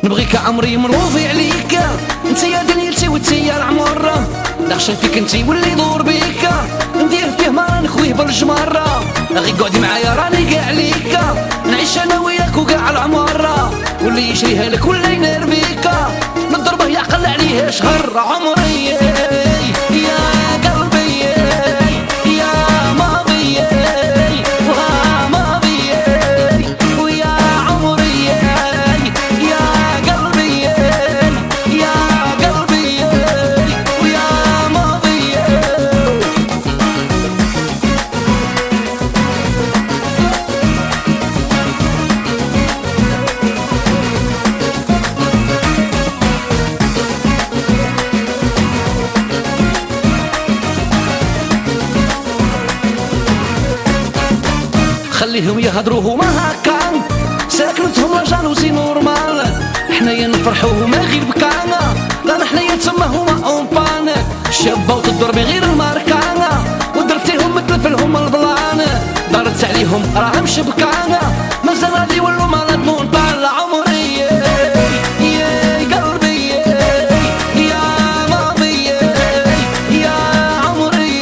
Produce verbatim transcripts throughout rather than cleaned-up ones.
نبغيك عمري مروفي عليك، انت يا دنيتي وانت يا العمر، نخشى فيك انت واللي يدور بيك، ندير فيه ما نخويه بالجمرة، غي قعدي معايا راني قاع عليك، نعيش انا وياك وقاع العمر، واللي يشريها لك واللي ينير بيك، نضربه يعقل عليه شهر عمري يا قلبي يا ماضي وها ماضي ويا عمري يا قلبي يا قلبي ويا ماضي. خليهم يهضروا هما هكا، ساكنتهم جالوزي نورمال، حنايا نفرحوا هما غير بكانا، لا حنايا تما هما اونبان، شابه وتضربي غير الماركانا، ودرتيهم مثل فيلهم البلان، دارت عليهم راهم شبكانا، مازال غادي يولوا مالات مونبان عمري يا قلبي يا ماضي يا عمري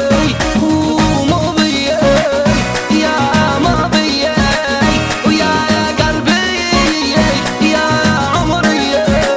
وماضي يا ماضي ويا قلبي يا عمري.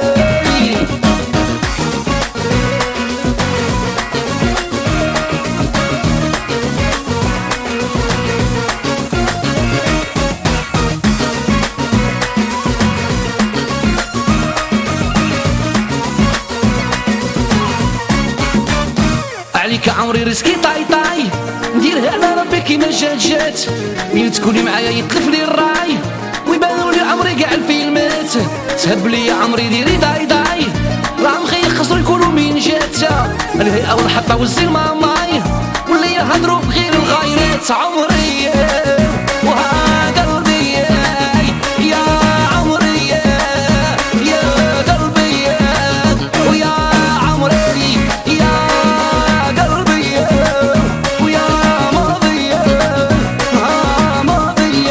عليك عمري رزقي طاي طاي، نديرها على ربي كيما جات جات، ملي تكوني معايا يطلف لي الراي، ويبانوا لي عمري كاع الفيلمات، تهب لي عمري ديري داي داي، راهم خير خسروا يقولوا مين جات، الهيئة والحطة والزين ماماي، واللي يهضروا بغير الغايرات عمري وها قلبي يا عمري يا قلبي ويا عمري يا قلبي ويا ماضي ها ماضي.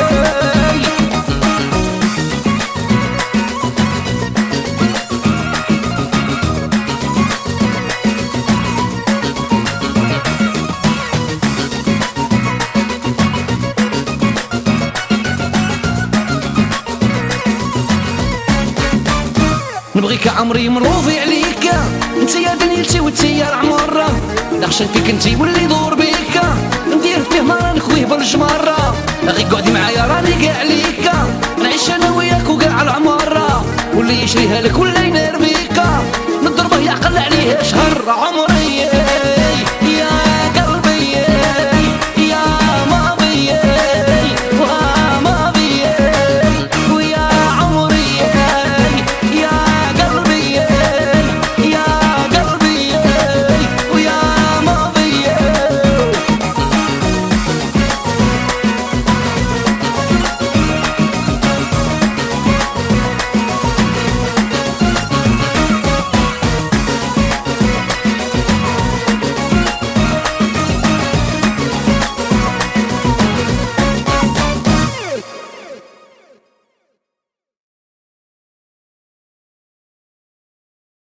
نبغيك عمري مروفي عليك، انت يا دنيتي وانت يا العمر، نخشى فيك انت واللي يدور بيك، ندير فيه ما نخويه بالجمرة، غي قعدي معايا راني قاع عليك، نعيش انا وياك وقاع العمر، واللي يشريها لك واللي